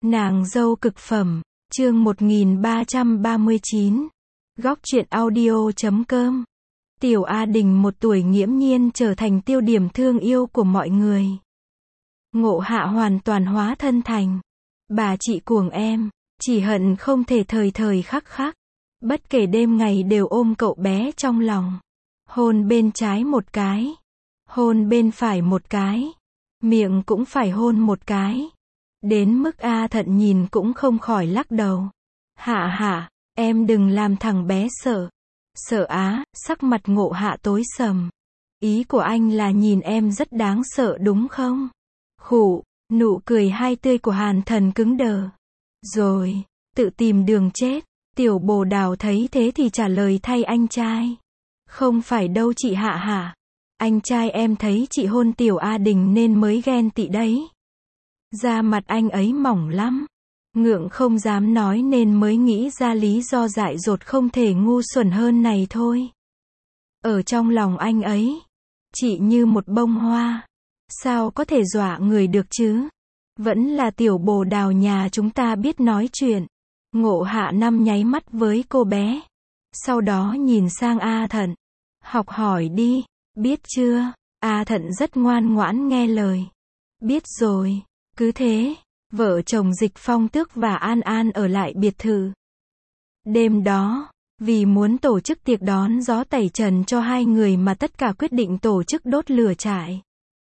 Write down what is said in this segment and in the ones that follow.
Nàng dâu cực phẩm, chương 1339. Góc truyện audio.com. Tiểu A Đình 1 tuổi nghiễm nhiên trở thành tiêu điểm thương yêu của mọi người. Ngộ Hạ hoàn toàn hóa thân thành bà chị cuồng em, chỉ hận không thể thời thời khắc khắc, bất kể đêm ngày đều ôm cậu bé trong lòng. Hôn bên trái một cái, hôn bên phải một cái, miệng cũng phải hôn một cái. Đến mức A Thận nhìn cũng không khỏi lắc đầu. Hạ hạ, em đừng làm thằng bé sợ. Sợ á, sắc mặt Ngộ Hạ tối sầm. Ý của anh là nhìn em rất đáng sợ đúng không? Khụ, nụ cười hai tươi của Hàn Thần cứng đờ. Rồi, tự tìm đường chết. Tiểu Bồ Đào thấy thế thì trả lời thay anh trai. Không phải đâu chị Hạ Hạ. Anh trai em thấy chị hôn Tiểu A Đình nên mới ghen tị đấy. Da mặt anh ấy mỏng lắm. Ngượng không dám nói nên mới nghĩ ra lý do dại dột không thể ngu xuẩn hơn này thôi. Ở trong lòng anh ấy, chị như một bông hoa. Sao có thể dọa người được chứ? Vẫn là Tiểu Bồ Đào nhà chúng ta biết nói chuyện. Ngộ Hạ Năm nháy mắt với cô bé. Sau đó nhìn sang A Thận. Học hỏi đi, biết chưa? A Thận rất ngoan ngoãn nghe lời. Biết rồi. Cứ thế, vợ chồng Dịch Phong Tước và An An ở lại biệt thự. Đêm đó, vì muốn tổ chức tiệc đón gió tẩy trần cho hai người mà tất cả quyết định tổ chức đốt lửa trại.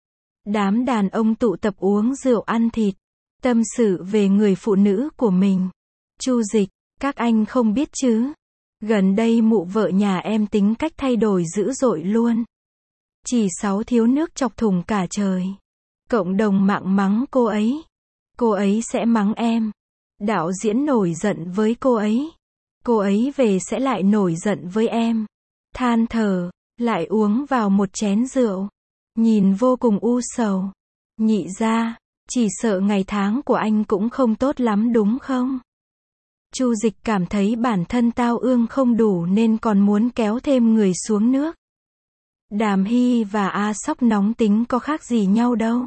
Đám đàn ông tụ tập uống rượu ăn thịt, tâm sự về người phụ nữ của mình. Chu Dịch, các anh không biết chứ? Gần đây mụ vợ nhà em tính cách thay đổi dữ dội luôn. Chỉ 6 thiếu nước chọc thủng cả trời. Cộng đồng mạng mắng cô ấy sẽ mắng em. Đạo diễn nổi giận với cô ấy về sẽ lại nổi giận với em. Than thở, lại uống vào một chén rượu. Nhìn vô cùng u sầu. Nhị ra, chỉ sợ ngày tháng của anh cũng không tốt lắm đúng không? Chu Dịch cảm thấy bản thân tao ương không đủ nên còn muốn kéo thêm người xuống nước. Đàm Hy và A Sóc nóng tính có khác gì nhau đâu.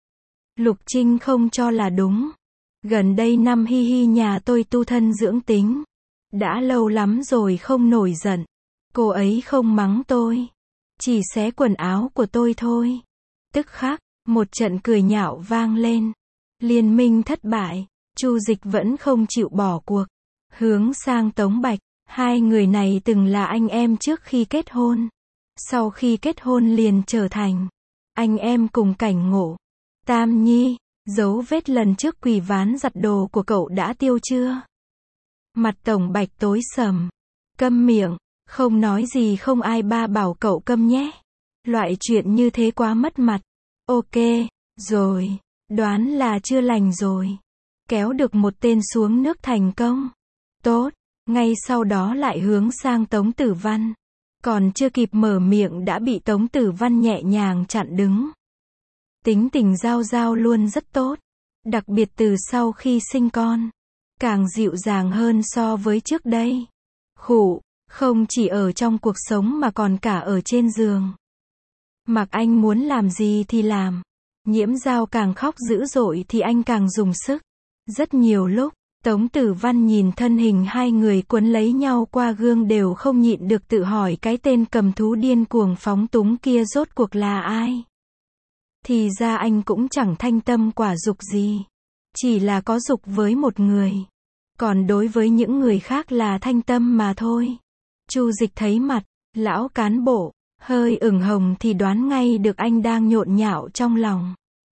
Lục Trinh không cho là đúng. Gần đây năm Hi Hi nhà tôi tu thân dưỡng tính. Đã lâu lắm rồi không nổi giận. Cô ấy không mắng tôi. Chỉ xé quần áo của tôi thôi. Tức khắc, một trận cười nhạo vang lên. Liên minh thất bại. Chu Dịch vẫn không chịu bỏ cuộc. Hướng sang Tống Bạch. Hai người này từng là anh em trước khi kết hôn. Sau khi kết hôn liền trở thành anh em cùng cảnh ngộ. Tam Nhi, dấu vết lần trước quỳ ván giặt đồ của cậu đã tiêu chưa? Mặt Tổng Bạch tối sầm. Câm miệng, không nói gì không ai ba bảo cậu câm nhé. Loại chuyện như thế quá mất mặt. Ok, rồi, đoán là chưa lành rồi. Kéo được một tên xuống nước thành công. Tốt, ngay sau đó lại hướng sang Tống Tử Văn. Còn chưa kịp mở miệng đã bị Tống Tử Văn nhẹ nhàng chặn đứng. Tính tình Giao Giao luôn rất tốt. Đặc biệt từ sau khi sinh con. Càng dịu dàng hơn so với trước đây. Khụ, không chỉ ở trong cuộc sống mà còn cả ở trên giường. Mặc anh muốn làm gì thì làm. Nhiễm Giao càng khóc dữ dội thì anh càng dùng sức. Rất nhiều lúc, Tống Tử Văn nhìn thân hình hai người quấn lấy nhau qua gương đều không nhịn được tự hỏi cái tên cầm thú điên cuồng phóng túng kia rốt cuộc là ai. Thì ra anh cũng chẳng thanh tâm quả dục gì. Chỉ là có dục với một người. Còn đối với những người khác là thanh tâm mà thôi. Chu Dịch thấy mặt lão cán bộ hơi ửng hồng thì đoán ngay được anh đang nhộn nhạo trong lòng.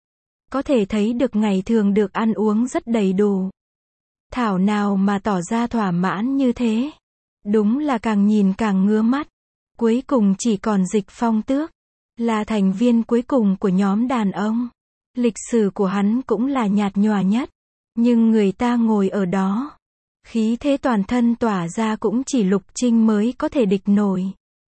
Có thể thấy được ngày thường được ăn uống rất đầy đủ. Thảo nào mà tỏ ra thỏa mãn như thế. Đúng là càng nhìn càng ngứa mắt. Cuối cùng chỉ còn Dịch Phong Tước. Là thành viên cuối cùng của nhóm đàn ông. Lịch sử của hắn cũng là nhạt nhòa nhất. Nhưng người ta ngồi ở đó. Khí thế toàn thân tỏa ra cũng chỉ Lục Trinh mới có thể địch nổi.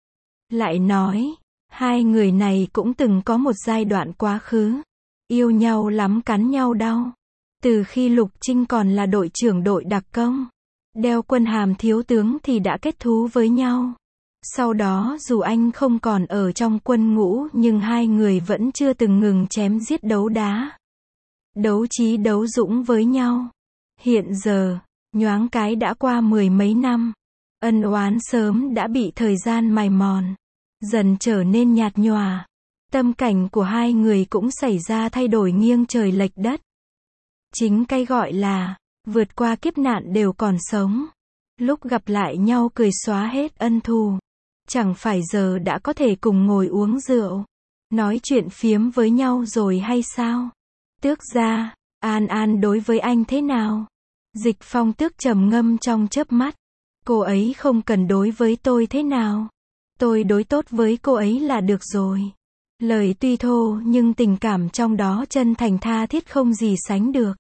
Lại nói, hai người này cũng từng có một giai đoạn quá khứ. Yêu nhau lắm cắn nhau đau. Từ khi Lục Trinh còn là đội trưởng đội đặc công. Đeo quân hàm thiếu tướng thì đã kết thú với nhau. Sau đó dù anh không còn ở trong quân ngũ nhưng hai người vẫn chưa từng ngừng chém giết đấu đá. Đấu trí đấu dũng với nhau. Hiện giờ, nhoáng cái đã qua 10 mấy năm. Ân oán sớm đã bị thời gian mài mòn, dần trở nên nhạt nhòa. Tâm cảnh của hai người cũng xảy ra thay đổi nghiêng trời lệch đất. Chính cái gọi là vượt qua kiếp nạn đều còn sống. Lúc gặp lại nhau cười xóa hết ân thù. Chẳng phải giờ đã có thể cùng ngồi uống rượu, nói chuyện phiếm với nhau rồi hay sao? Tước gia, An An đối với anh thế nào? Dịch Phong Tước trầm ngâm trong chớp mắt. Cô ấy không cần đối với tôi thế nào. Tôi đối tốt với cô ấy là được rồi. Lời tuy thô nhưng tình cảm trong đó chân thành tha thiết không gì sánh được.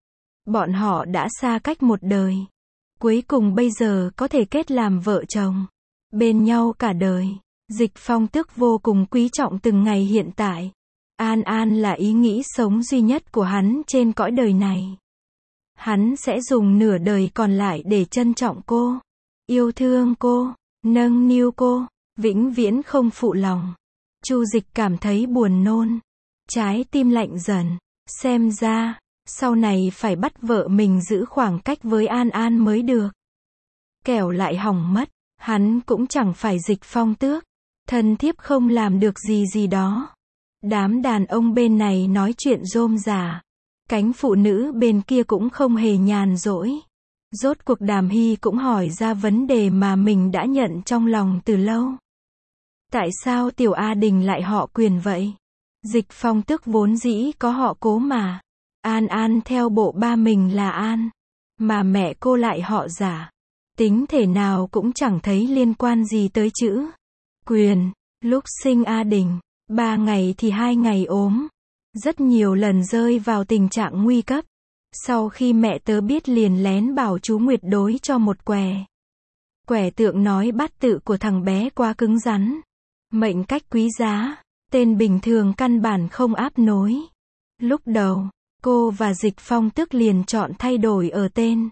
Bọn họ đã xa cách một đời. Cuối cùng bây giờ có thể kết làm vợ chồng. Bên nhau cả đời. Dịch Phong Tước vô cùng quý trọng từng ngày hiện tại. An An là ý nghĩ sống duy nhất của hắn trên cõi đời này. Hắn sẽ dùng nửa đời còn lại để trân trọng cô, yêu thương cô, nâng niu cô, vĩnh viễn không phụ lòng. Chu Dịch cảm thấy buồn nôn, trái tim lạnh dần. Xem ra, sau này phải bắt vợ mình giữ khoảng cách với An An mới được. Kẻo lại hỏng mất, hắn cũng chẳng phải Dịch Phong Tước. Thân thiếp không làm được gì đó. Đám đàn ông bên này nói chuyện rôm rả. Cánh phụ nữ bên kia cũng không hề nhàn rỗi. Rốt cuộc Đàm Hy cũng hỏi ra vấn đề mà mình đã nhận trong lòng từ lâu. Tại sao Tiểu A Đình lại họ Quyền vậy? Dịch Phong Tước vốn dĩ có họ Cố mà. An An theo bộ ba mình là An, mà mẹ cô lại họ Giả. Tính thể nào cũng chẳng thấy liên quan gì tới chữ Quyền. Lúc sinh A Đình, 3 ngày thì 2 ngày ốm. Rất nhiều lần rơi vào tình trạng nguy cấp. Sau khi mẹ tớ biết liền lén bảo chú Nguyệt đối cho một quẻ. Quẻ tượng nói bát tự của thằng bé quá cứng rắn. Mệnh cách quý giá, tên bình thường căn bản không áp nối. Lúc đầu, cô và Dịch Phong Tước liền chọn thay đổi ở tên.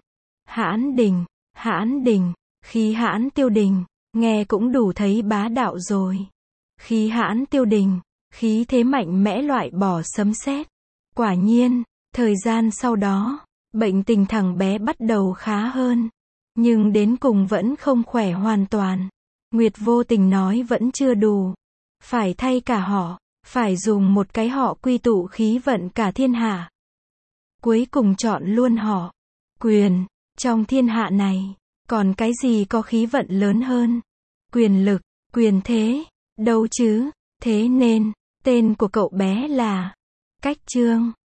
Hãn Đình, khí hãn tiêu đình, nghe cũng đủ thấy bá đạo rồi. Khí hãn tiêu đình, khí thế mạnh mẽ loại bỏ sấm sét. Quả nhiên, thời gian sau đó, bệnh tình thằng bé bắt đầu khá hơn. Nhưng đến cùng vẫn không khỏe hoàn toàn. Nguyệt vô tình nói vẫn chưa đủ. Phải thay cả họ, phải dùng một cái họ quy tụ khí vận cả thiên hạ. Cuối cùng chọn luôn họ Quyền. Trong thiên hạ này, còn cái gì có khí vận lớn hơn? Quyền lực, quyền thế, đâu chứ? Thế nên, tên của cậu bé là Cách Trương.